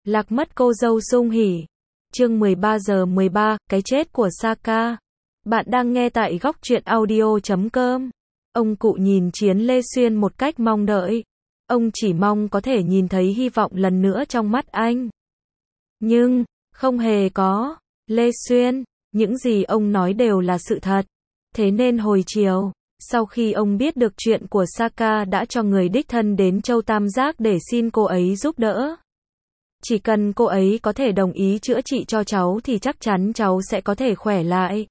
Lạc mất cô dâu Sung Hỉ. Chương 13:13, cái chết của Saka. Bạn đang nghe tại góc truyện audio.com. Ông cụ nhìn Chiến Lê Xuyên một cách mong đợi. Ông chỉ mong có thể nhìn thấy hy vọng lần nữa trong mắt anh. Nhưng, không hề có. Lê Xuyên, những gì ông nói đều là sự thật. Thế nên hồi chiều, sau khi ông biết được chuyện của Saka đã cho người đích thân đến Châu Tam Giác để xin cô ấy giúp đỡ. Chỉ cần cô ấy có thể đồng ý chữa trị cho cháu thì chắc chắn cháu sẽ có thể khỏe lại.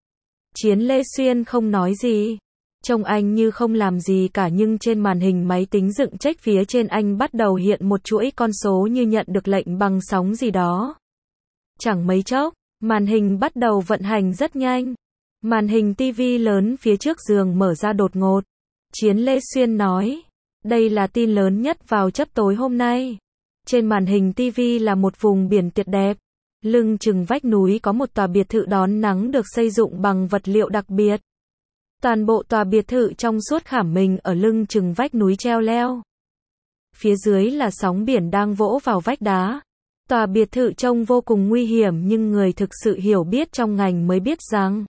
Chiến Lê Xuyên không nói gì. Trông anh như không làm gì cả, nhưng trên màn hình máy tính dựng check phía trên anh bắt đầu hiện một chuỗi con số như nhận được lệnh bằng sóng gì đó. Chẳng mấy chốc, màn hình bắt đầu vận hành rất nhanh. Màn hình TV lớn phía trước giường mở ra đột ngột. Chiến Lê Xuyên nói, đây là tin lớn nhất vào chớp tối hôm nay. Trên màn hình TV là một vùng biển tuyệt đẹp. Lưng chừng vách núi có một tòa biệt thự đón nắng được xây dựng bằng vật liệu đặc biệt. Toàn bộ tòa biệt thự trong suốt khảm mình ở lưng chừng vách núi treo leo. Phía dưới là sóng biển đang vỗ vào vách đá. Tòa biệt thự trông vô cùng nguy hiểm, nhưng người thực sự hiểu biết trong ngành mới biết rằng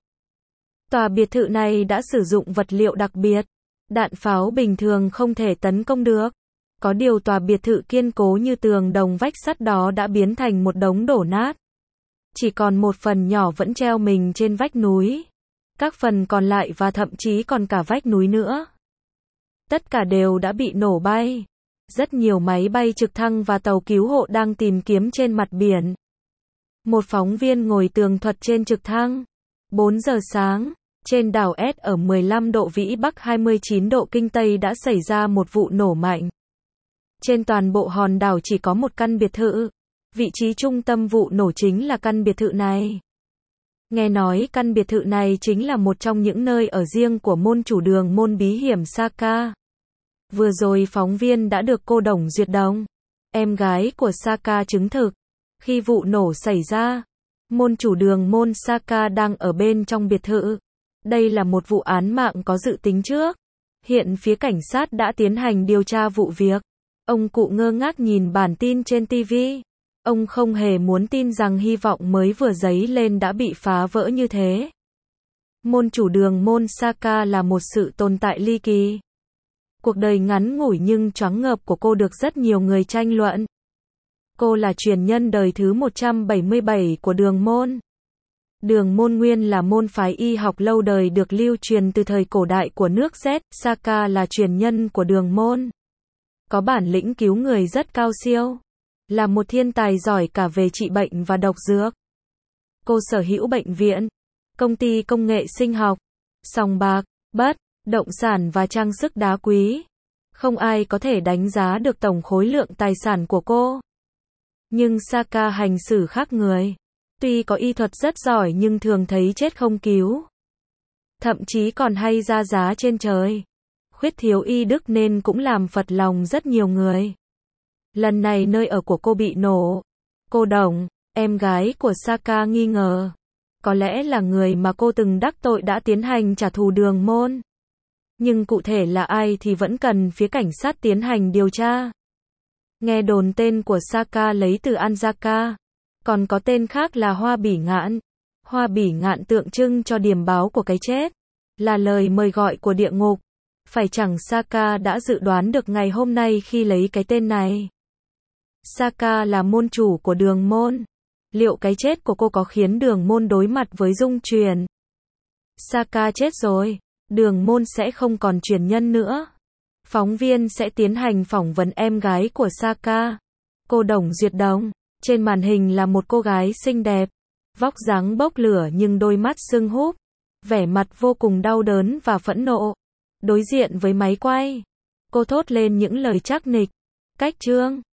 tòa biệt thự này đã sử dụng vật liệu đặc biệt. Đạn pháo bình thường không thể tấn công được. Có điều tòa biệt thự kiên cố như tường đồng vách sắt đó đã biến thành một đống đổ nát. Chỉ còn một phần nhỏ vẫn treo mình trên vách núi. Các phần còn lại và thậm chí còn cả vách núi nữa, tất cả đều đã bị nổ bay. Rất nhiều máy bay trực thăng và tàu cứu hộ đang tìm kiếm trên mặt biển. Một phóng viên ngồi tường thuật trên trực thăng. 4 giờ sáng, trên đảo S ở 15 độ Vĩ Bắc 29 độ Kinh Tây đã xảy ra một vụ nổ mạnh. Trên toàn bộ hòn đảo chỉ có một căn biệt thự. Vị trí trung tâm vụ nổ chính là căn biệt thự này. Nghe nói căn biệt thự này chính là một trong những nơi ở riêng của môn chủ đường môn bí hiểm Saka. Vừa rồi phóng viên đã được cô Đồng Duyệt Đồng, em gái của Saka chứng thực. Khi vụ nổ xảy ra, môn chủ đường môn Saka đang ở bên trong biệt thự. Đây là một vụ án mạng có dự tính trước. Hiện phía cảnh sát đã tiến hành điều tra vụ việc. Ông cụ ngơ ngác nhìn bản tin trên TV. Ông không hề muốn tin rằng hy vọng mới vừa dấy lên đã bị phá vỡ như thế. Môn chủ đường môn Saka là một sự tồn tại ly kỳ. Cuộc đời ngắn ngủi nhưng choáng ngợp của cô được rất nhiều người tranh luận. Cô là truyền nhân đời thứ 177 của đường môn. Đường môn nguyên là môn phái y học lâu đời được lưu truyền từ thời cổ đại của nước Z. Saka là truyền nhân của đường môn. Có bản lĩnh cứu người rất cao siêu. Là một thiên tài giỏi cả về trị bệnh và độc dược. Cô sở hữu bệnh viện, công ty công nghệ sinh học, sòng bạc, bất động sản và trang sức đá quý. Không ai có thể đánh giá được tổng khối lượng tài sản của cô. Nhưng Saka hành xử khác người. Tuy có y thuật rất giỏi nhưng thường thấy chết không cứu. Thậm chí còn hay ra giá trên trời. Khuyết thiếu y đức nên cũng làm phật lòng rất nhiều người. Lần này nơi ở của cô bị nổ. Cô Đồng, em gái của Saka nghi ngờ. Có lẽ là người mà cô từng đắc tội đã tiến hành trả thù đường môn. Nhưng cụ thể là ai thì vẫn cần phía cảnh sát tiến hành điều tra. Nghe đồn tên của Saka lấy từ Anzaka. Còn có tên khác là Hoa Bỉ Ngạn. Hoa Bỉ Ngạn tượng trưng cho điềm báo của cái chết. Là lời mời gọi của địa ngục. Phải chẳng Saka đã dự đoán được ngày hôm nay khi lấy cái tên này. Saka là môn chủ của đường môn. Liệu cái chết của cô có khiến đường môn đối mặt với dung truyền? Saka chết rồi, đường môn sẽ không còn truyền nhân nữa. Phóng viên sẽ tiến hành phỏng vấn em gái của Saka, cô Đồng Duyệt Đồng. Trên màn hình là một cô gái xinh đẹp, vóc dáng bốc lửa nhưng đôi mắt sưng húp, vẻ mặt vô cùng đau đớn và phẫn nộ. Đối diện với máy quay, cô thốt lên những lời trắc nịch. Cách chương